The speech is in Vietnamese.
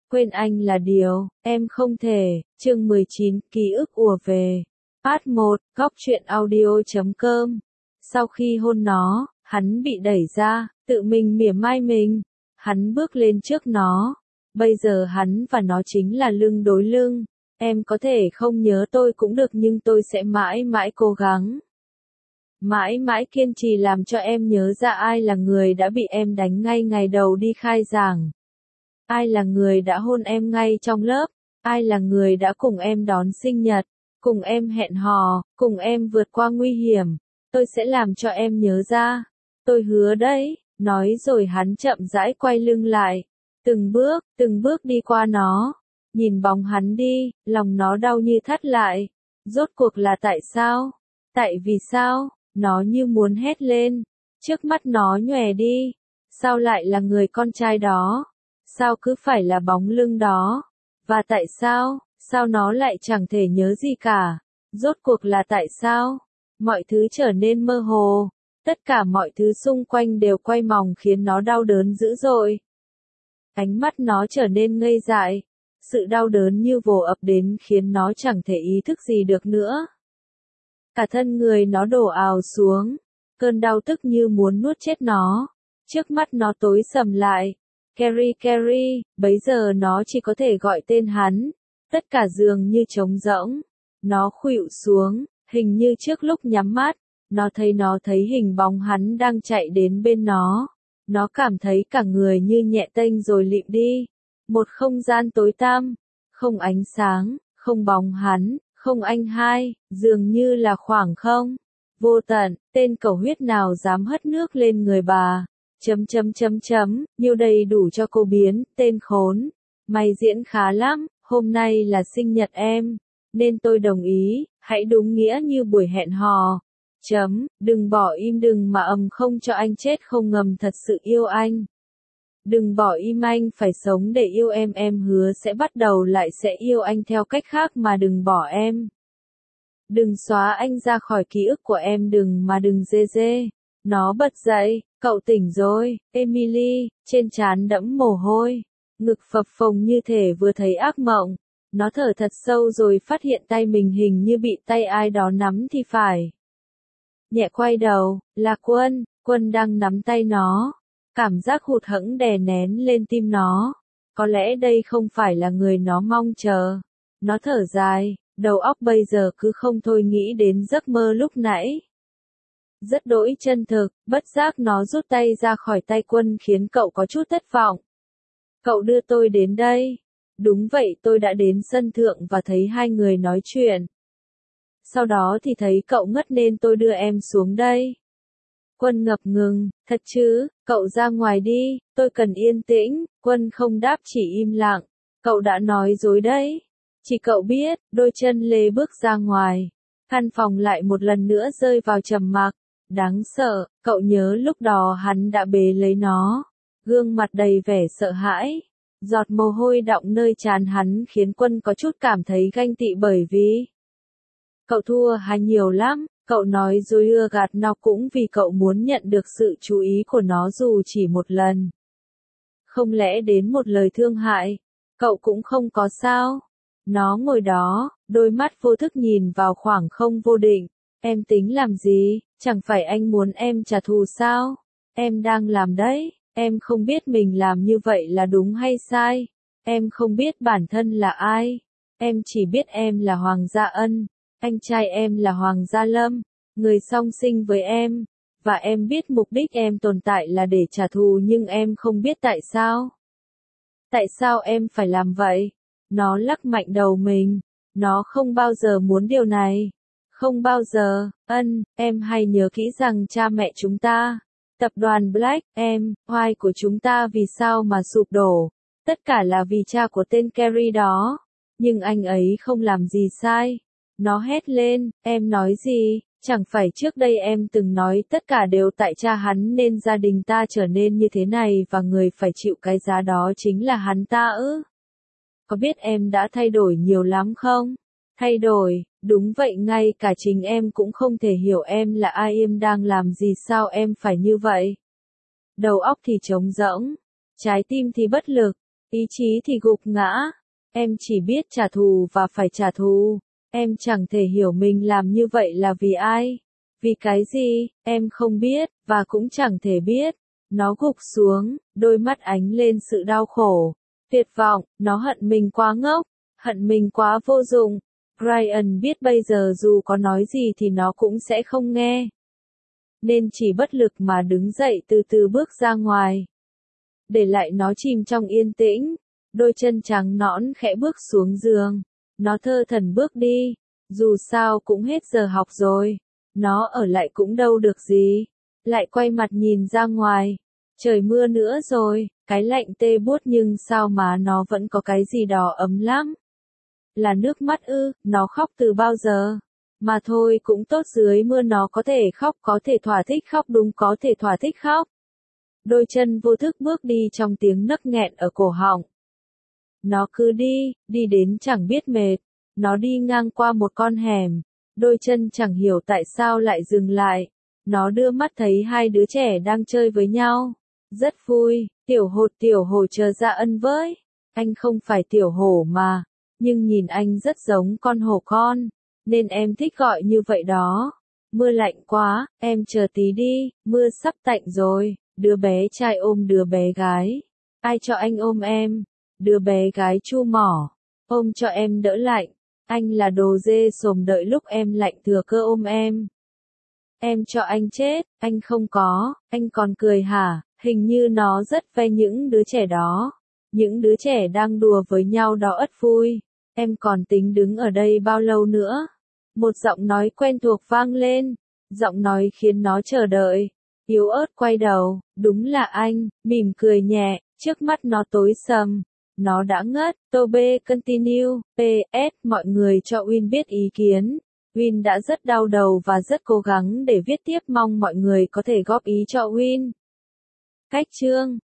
Quên anh là điều, em không thể. Chương 19, ký ức ùa về. Part 1, góc truyện audio.com. Sau khi hôn nó, hắn bị đẩy ra, tự mình mỉa mai mình. Hắn bước lên trước nó. Bây giờ hắn và nó chính là lưng đối lưng. Em có thể không nhớ tôi cũng được nhưng tôi sẽ mãi mãi cố gắng. Mãi mãi kiên trì làm cho em nhớ ra ai là người đã bị em đánh ngay ngày đầu đi khai giảng. Ai là người đã hôn em ngay trong lớp, ai là người đã cùng em đón sinh nhật, cùng em hẹn hò, cùng em vượt qua nguy hiểm. Tôi sẽ làm cho em nhớ ra. Tôi hứa đấy, nói rồi hắn chậm rãi quay lưng lại. Từng bước đi qua nó. Nhìn bóng hắn đi, lòng nó đau như thắt lại. Rốt cuộc là tại sao? Tại vì sao? Nó như muốn hét lên. Trước mắt nó nhòe đi. Sao lại là người con trai đó? Sao cứ phải là bóng lưng đó? Và tại sao? Sao nó lại chẳng thể nhớ gì cả? Rốt cuộc là tại sao? Mọi thứ trở nên mơ hồ. Tất cả mọi thứ xung quanh đều quay vòng khiến nó đau đớn dữ dội. Ánh mắt nó trở nên ngây dại. Sự đau đớn như vồ ập đến khiến nó chẳng thể ý thức gì được nữa. Cả thân người nó đổ ào xuống. Cơn đau tức như muốn nuốt chết nó. Trước mắt nó tối sầm lại. Carrie, bấy giờ nó chỉ có thể gọi tên hắn. Tất cả dường như trống rỗng. Nó khuỵu xuống, hình như trước lúc nhắm mắt, nó thấy hình bóng hắn đang chạy đến bên nó. Nó cảm thấy cả người như nhẹ tênh rồi lịm đi. Một không gian tối tăm, không ánh sáng, không bóng hắn, không anh hai, dường như là khoảng không. Vô tận, tên cầu huyết nào dám hất nước lên người bà. Nhiêu đầy đủ cho cô biến, tên khốn. Mày diễn khá lắm, hôm nay là sinh nhật em, nên tôi đồng ý, hãy đúng nghĩa như buổi hẹn hò. Đừng bỏ im đừng mà không cho anh chết không ngầm thật sự yêu anh. Đừng bỏ im anh phải sống để yêu em hứa sẽ bắt đầu lại sẽ yêu anh theo cách khác mà đừng bỏ em. Đừng xóa anh ra khỏi ký ức của em đừng dê. Nó bật dậy, cậu tỉnh rồi, Emily, trên trán đẫm mồ hôi, ngực phập phồng như thể vừa thấy ác mộng. Nó thở thật sâu rồi phát hiện tay mình hình như bị tay ai đó nắm thì phải. Nhẹ quay đầu, là Quân đang nắm tay nó. Cảm giác hụt hẫng đè nén lên tim nó. Có lẽ đây không phải là người nó mong chờ. Nó thở dài, đầu óc bây giờ cứ không thôi nghĩ đến giấc mơ lúc nãy. Rất đỗi chân thực, bất giác nó rút tay ra khỏi tay Quân khiến cậu có chút thất vọng. Cậu đưa tôi đến đây. Đúng vậy tôi đã đến sân thượng và thấy hai người nói chuyện. Sau đó thì thấy cậu ngất nên tôi đưa em xuống đây. Quân ngập ngừng, thật chứ, cậu ra ngoài đi, tôi cần yên tĩnh. Quân không đáp chỉ im lặng. Cậu đã nói dối đấy. Chỉ cậu biết, đôi chân lê bước ra ngoài. Căn phòng lại một lần nữa rơi vào trầm mặc. Đáng sợ, cậu nhớ lúc đó hắn đã bế lấy nó. Gương mặt đầy vẻ sợ hãi. Giọt mồ hôi đọng nơi trán hắn khiến Quân có chút cảm thấy ganh tị bởi vì cậu thua hay nhiều lắm, cậu nói dối ưa gạt nó cũng vì cậu muốn nhận được sự chú ý của nó dù chỉ một lần. Không lẽ đến một lời thương hại, cậu cũng không có sao? Nó ngồi đó, đôi mắt vô thức nhìn vào khoảng không vô định. Em tính làm gì? Chẳng phải anh muốn em trả thù sao? Em đang làm đấy. Em không biết mình làm như vậy là đúng hay sai. Em không biết bản thân là ai. Em chỉ biết em là Hoàng Gia Ân. Anh trai em là Hoàng Gia Lâm. Người song sinh với em. Và em biết mục đích em tồn tại là để trả thù nhưng em không biết tại sao. Tại sao em phải làm vậy? Nó lắc mạnh đầu mình. Nó không bao giờ muốn điều này. Không bao giờ. Em hay nhớ kỹ rằng cha mẹ chúng ta. Tập đoàn Black, White của chúng ta vì sao mà sụp đổ? Tất cả là vì cha của tên Carrie đó. Nhưng anh ấy không làm gì sai. Nó hét lên, em nói gì? Chẳng phải trước đây em từng nói tất cả đều tại cha hắn nên gia đình ta trở nên như thế này và người phải chịu cái giá đó chính là hắn ta ư? Có biết em đã thay đổi nhiều lắm không? Thay đổi, đúng vậy ngay cả chính em cũng không thể hiểu em là ai em đang làm gì sao em phải như vậy. Đầu óc thì trống rỗng, trái tim thì bất lực, ý chí thì gục ngã. Em chỉ biết trả thù và phải trả thù. Em chẳng thể hiểu mình làm như vậy là vì ai. Vì cái gì, em không biết, và cũng chẳng thể biết. Nó gục xuống, đôi mắt ánh lên sự đau khổ, tuyệt vọng, nó hận mình quá ngốc, hận mình quá vô dụng. Brian biết bây giờ dù có nói gì thì nó cũng sẽ không nghe. Nên chỉ bất lực mà đứng dậy từ từ bước ra ngoài. Để lại nó chìm trong yên tĩnh, đôi chân trắng nõn khẽ bước xuống giường. Nó thơ thẩn bước đi, dù sao cũng hết giờ học rồi. Nó ở lại cũng đâu được gì. Lại quay mặt nhìn ra ngoài. Trời mưa nữa rồi, cái lạnh tê buốt nhưng sao mà nó vẫn có cái gì đó ấm lắm. Là nước mắt ư, nó khóc từ bao giờ? Mà thôi cũng tốt, dưới mưa nó có thể khóc, có thể thỏa thích khóc, đúng, có thể thỏa thích khóc. Đôi chân vô thức bước đi trong tiếng nấc nghẹn ở cổ họng. Nó cứ đi, đi đến chẳng biết mệt. Nó đi ngang qua một con hẻm. Đôi chân chẳng hiểu tại sao lại dừng lại. Nó đưa mắt thấy hai đứa trẻ đang chơi với nhau. Rất vui, tiểu hồ chờ ra ân với. Anh không phải tiểu hổ mà, nhưng nhìn anh rất giống con hổ con, nên em thích gọi như vậy đó. Mưa lạnh quá, em chờ tí đi, mưa sắp tạnh rồi. Đứa bé trai ôm đứa bé gái. Ai cho anh ôm em? Đứa bé gái chu mỏ. Ôm cho em đỡ lạnh. Anh là đồ dê sồm, đợi lúc em lạnh thừa cơ ôm em. Em cho anh chết, anh không có, anh còn cười hả? Hình như nó rất ve những đứa trẻ đó. Những đứa trẻ đang đùa với nhau đó ất vui. Em còn tính đứng ở đây bao lâu nữa? Một giọng nói quen thuộc vang lên. Giọng nói khiến nó chờ đợi. Yếu ớt quay đầu, đúng là anh, mỉm cười nhẹ, trước mắt nó tối sầm. Nó đã ngất. Tobe continue. PS, mọi người cho Win biết ý kiến. Win đã rất đau đầu và rất cố gắng để viết tiếp, mong mọi người có thể góp ý cho Win. Cách chương